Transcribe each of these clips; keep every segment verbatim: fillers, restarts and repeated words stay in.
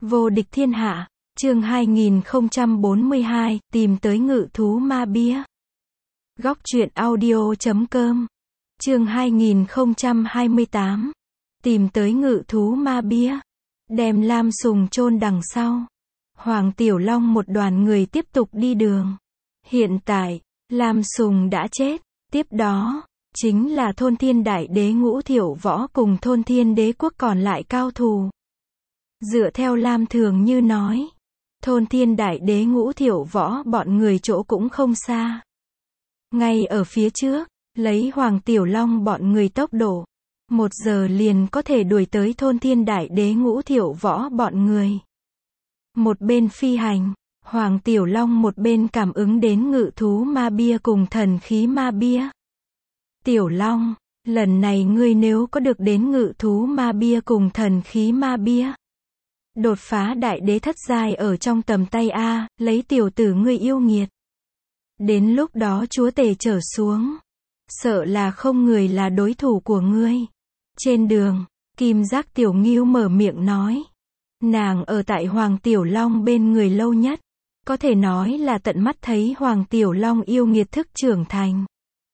Vô địch thiên hạ, chương hai nghìn không trăm bốn mươi hai, tìm tới ngự thú ma bia. Góc truyện audio chấm com. Chương hai nghìn không trăm hai mươi tám. Tìm tới ngự thú ma bia. Đem Lam Sùng chôn đằng sau. Hoàng Tiểu Long một đoàn người tiếp tục đi đường. Hiện tại, Lam Sùng đã chết. Tiếp đó, chính là Thôn Thiên Đại Đế Ngũ Thiệu Võ cùng Thôn Thiên Đế Quốc còn lại cao thủ. Dựa theo Lam Thường Như nói, Thôn Thiên Đại Đế Ngũ Thiệu Võ bọn người chỗ cũng không xa. Ngay ở phía trước, lấy Hoàng Tiểu Long bọn người tốc độ, một giờ liền có thể đuổi tới Thôn Thiên Đại Đế Ngũ Thiệu Võ bọn người. Một bên phi hành, Hoàng Tiểu Long một bên cảm ứng đến ngự thú ma bia cùng thần khí ma bia. Tiểu Long, lần này ngươi nếu có được đến ngự thú ma bia cùng thần khí ma bia, đột phá đại đế thất giai ở trong tầm tay a, lấy tiểu tử ngươi yêu nghiệt. Đến lúc đó chúa tể trở xuống, sợ là không người là đối thủ của ngươi. Trên đường, Kim Giác Tiểu Ngưu mở miệng nói. Nàng ở tại Hoàng Tiểu Long bên người lâu nhất, có thể nói là tận mắt thấy Hoàng Tiểu Long yêu nghiệt thức trưởng thành.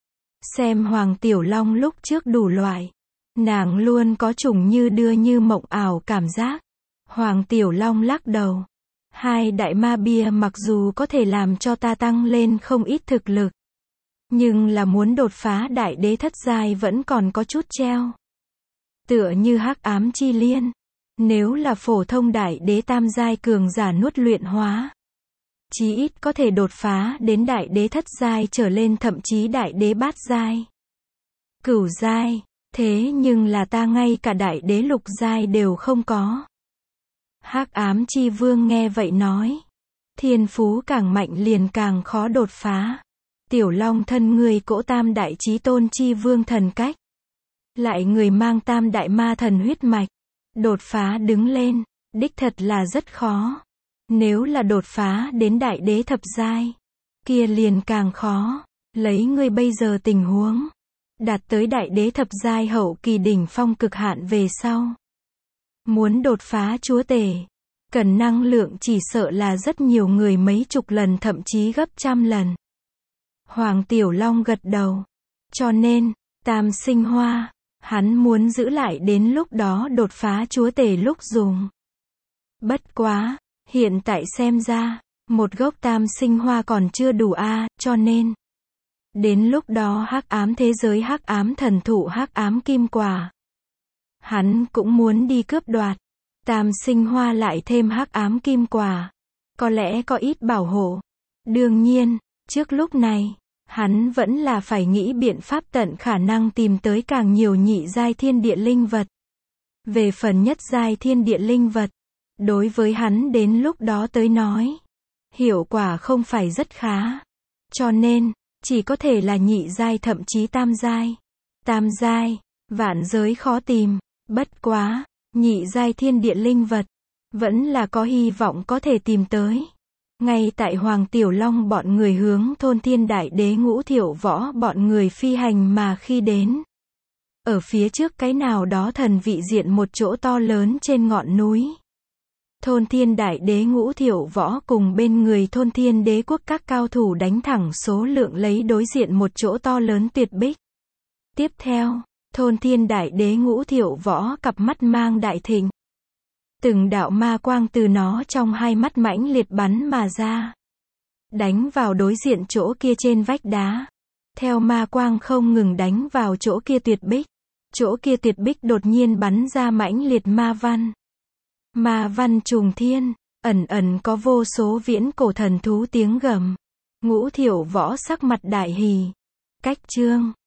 Xem Hoàng Tiểu Long lúc trước đủ loại, nàng luôn có chủng như đưa như mộng ảo cảm giác. Hoàng Tiểu Long lắc đầu. Hai đại ma bia mặc dù có thể làm cho ta tăng lên không ít thực lực, nhưng là muốn đột phá đại đế thất giai vẫn còn có chút treo. Tựa như Hắc Ám Chi Liên, nếu là phổ thông đại đế tam giai cường giả nuốt luyện hóa, chí ít có thể đột phá đến đại đế thất giai trở lên, thậm chí đại đế bát giai, cửu giai, thế nhưng là ta ngay cả đại đế lục giai đều không có. Hắc Ám Chi Vương nghe vậy nói, thiên phú càng mạnh liền càng khó đột phá. Tiểu Long thân người cỗ tam đại chí tôn chi vương thần cách, lại người mang tam đại ma thần huyết mạch, đột phá đứng lên, đích thật là rất khó. Nếu là đột phá đến đại đế thập giai, kia liền càng khó. Lấy ngươi bây giờ tình huống, đạt tới đại đế thập giai hậu kỳ đỉnh phong cực hạn về sau, muốn đột phá chúa tể, cần năng lượng chỉ sợ là rất nhiều người mấy chục lần thậm chí gấp trăm lần. Hoàng Tiểu Long gật đầu. Cho nên, tam sinh hoa, hắn muốn giữ lại đến lúc đó đột phá chúa tể lúc dùng. Bất quá, hiện tại xem ra, một gốc tam sinh hoa còn chưa đủ a, cho nên, đến lúc đó hắc ám thế giới hắc ám thần thụ hắc ám kim quả, hắn cũng muốn đi cướp đoạt. Tam sinh hoa lại thêm hắc ám kim quả, có lẽ có ít bảo hộ. Đương nhiên, trước lúc này, hắn vẫn là phải nghĩ biện pháp tận khả năng tìm tới càng nhiều nhị giai thiên địa linh vật. Về phần nhất giai thiên địa linh vật, đối với hắn đến lúc đó tới nói, hiệu quả không phải rất khá. Cho nên, chỉ có thể là nhị giai thậm chí tam giai. Tam giai, vạn giới khó tìm, bất quá, nhị giai thiên địa linh vật, vẫn là có hy vọng có thể tìm tới. Ngay tại Hoàng Tiểu Long bọn người hướng Thôn Thiên Đại Đế Ngũ Thiệu Võ bọn người phi hành mà khi đến. Ở phía trước cái nào đó thần vị diện một chỗ to lớn trên ngọn núi. Thôn Thiên Đại Đế Ngũ Thiệu Võ cùng bên người Thôn Thiên Đế Quốc các cao thủ đánh thẳng số lượng lấy đối diện một chỗ to lớn tuyệt bích. Tiếp theo, Thôn Thiên Đại Đế Ngũ Thiệu Võ cặp mắt mang đại thịnh. Từng đạo ma quang từ nó trong hai mắt mãnh liệt bắn mà ra, đánh vào đối diện chỗ kia trên vách đá. Theo ma quang không ngừng đánh vào chỗ kia tuyệt bích, chỗ kia tuyệt bích đột nhiên bắn ra mãnh liệt ma văn. Ma văn trùng thiên, ẩn ẩn có vô số viễn cổ thần thú tiếng gầm. Ngũ Thiệu Võ sắc mặt đại hỉ. Cách chương